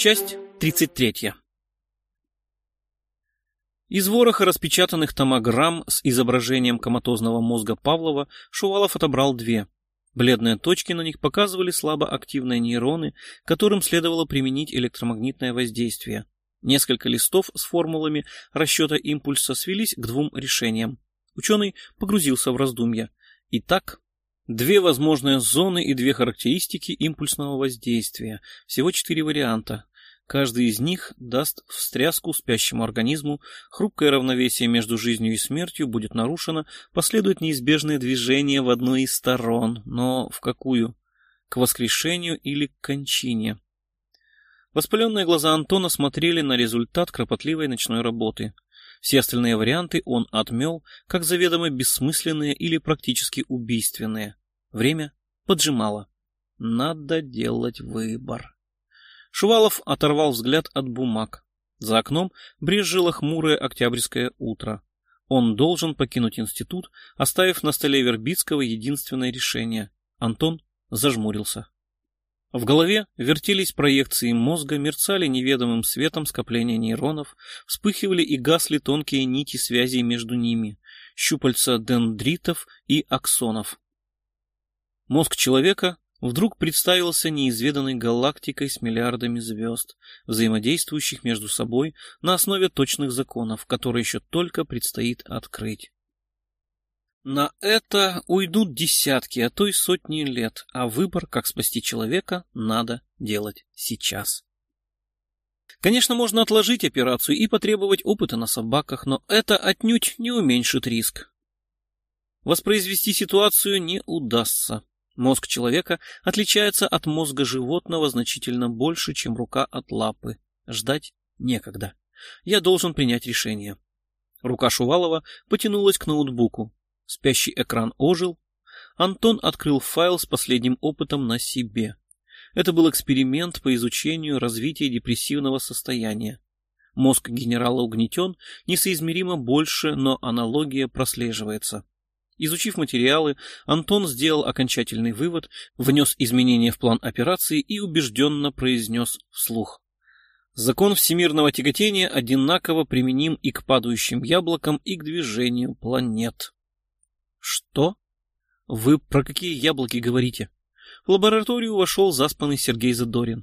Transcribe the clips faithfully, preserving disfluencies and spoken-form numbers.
Часть тридцать третья. Из вороха распечатанных томограмм с изображением коматозного мозга Павлова Шувалов отобрал две. Бледные точки на них показывали слабоактивные нейроны, которым следовало применить электромагнитное воздействие. Несколько листов с формулами расчета импульса свелись к двум решениям. Ученый погрузился в раздумья. Итак, две возможные зоны и две характеристики импульсного воздействия. Всего четыре варианта. Каждый из них даст встряску спящему организму, хрупкое равновесие между жизнью и смертью будет нарушено, последует неизбежное движение в одну из сторон. Но в какую? К воскрешению или к кончине? Воспаленные глаза Антона смотрели на результат кропотливой ночной работы. Все остальные варианты он отмел, как заведомо бессмысленные или практически убийственные. Время поджимало. Надо делать выбор. Шувалов оторвал взгляд от бумаг. За окном брезжило хмурое октябрьское утро. Он должен покинуть институт, оставив на столе Вербицкого единственное решение. Антон зажмурился. В голове вертелись проекции мозга, мерцали неведомым светом скопления нейронов, вспыхивали и гасли тонкие нити связей между ними, щупальца дендритов и аксонов. Мозг человека вдруг представился неизведанной галактикой с миллиардами звезд, взаимодействующих между собой на основе точных законов, которые еще только предстоит открыть. На это уйдут десятки, а то и сотни лет, а выбор, как спасти человека, надо делать сейчас. Конечно, можно отложить операцию и потребовать опыта на собаках, но это отнюдь не уменьшит риск. Воспроизвести ситуацию не удастся. Мозг человека отличается от мозга животного значительно больше, чем рука от лапы. Ждать некогда. Я должен принять решение. Рука Шувалова потянулась к ноутбуку. Спящий экран ожил. Антон открыл файл с последним опытом на себе. Это был эксперимент по изучению развития депрессивного состояния. Мозг генерала угнетен несоизмеримо больше, но аналогия прослеживается. Изучив материалы, Антон сделал окончательный вывод, внес изменения в план операции и убежденно произнес вслух. Закон всемирного тяготения одинаково применим и к падающим яблокам, и к движению планет. Что? Вы про какие яблоки говорите? В лабораторию вошел заспанный Сергей Задорин.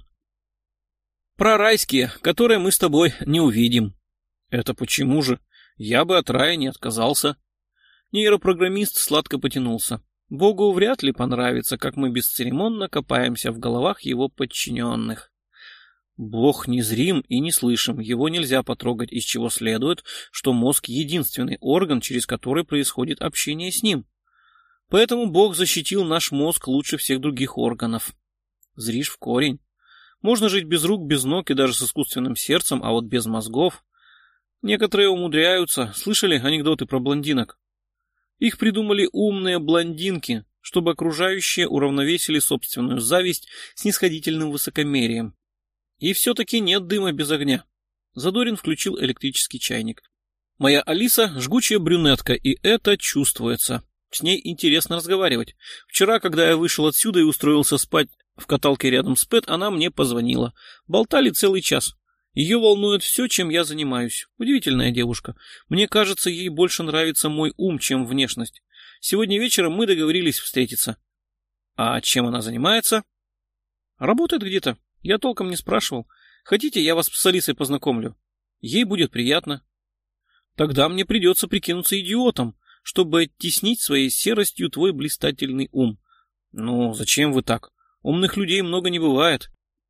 Про райские, которые мы с тобой не увидим. Это почему же? Я бы от рая не отказался. Нейропрограммист сладко потянулся. Богу вряд ли понравится, как мы бесцеремонно копаемся в головах его подчиненных. Бог незрим и не слышим, его нельзя потрогать, из чего следует, что мозг — единственный орган, через который происходит общение с ним. Поэтому Бог защитил наш мозг лучше всех других органов. Зришь в корень. Можно жить без рук, без ног и даже с искусственным сердцем, а вот без мозгов. Некоторые умудряются. Слышали анекдоты про блондинок? Их придумали умные блондинки, чтобы окружающие уравновесили собственную зависть снисходительным высокомерием. И все-таки нет дыма без огня. Задорин включил электрический чайник. Моя Алиса — жгучая брюнетка, и это чувствуется. С ней интересно разговаривать. Вчера, когда я вышел отсюда и устроился спать в каталке рядом с Пэт, она мне позвонила. Болтали целый час. Ее волнует все, чем я занимаюсь. Удивительная девушка. Мне кажется, ей больше нравится мой ум, чем внешность. Сегодня вечером мы договорились встретиться. А чем она занимается? Работает где-то. Я толком не спрашивал. Хотите, я вас с Алисой познакомлю? Ей будет приятно. Тогда мне придется прикинуться идиотом, чтобы оттеснить своей серостью твой блистательный ум. Ну, зачем вы так? Умных людей много не бывает.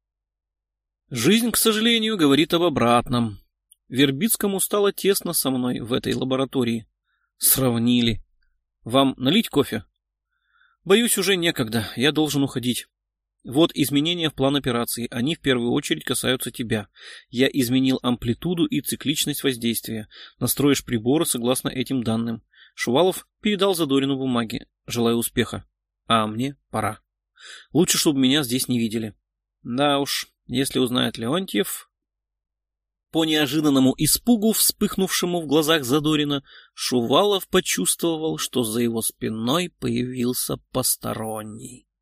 Жизнь, к сожалению, говорит об обратном. Вербицкому стало тесно со мной в этой лаборатории. Сравнили. Вам налить кофе? Боюсь, уже некогда. Я должен уходить. Вот изменения в план операции. Они в первую очередь касаются тебя. Я изменил амплитуду и цикличность воздействия. Настроишь приборы согласно этим данным. Шувалов передал Задорину бумаги. Желаю успеха. А мне пора. Лучше, чтобы меня здесь не видели. Да уж, если узнает Леонтьев... По неожиданному испугу, вспыхнувшему в глазах Задорина, Шувалов почувствовал, что за его спиной появился посторонний.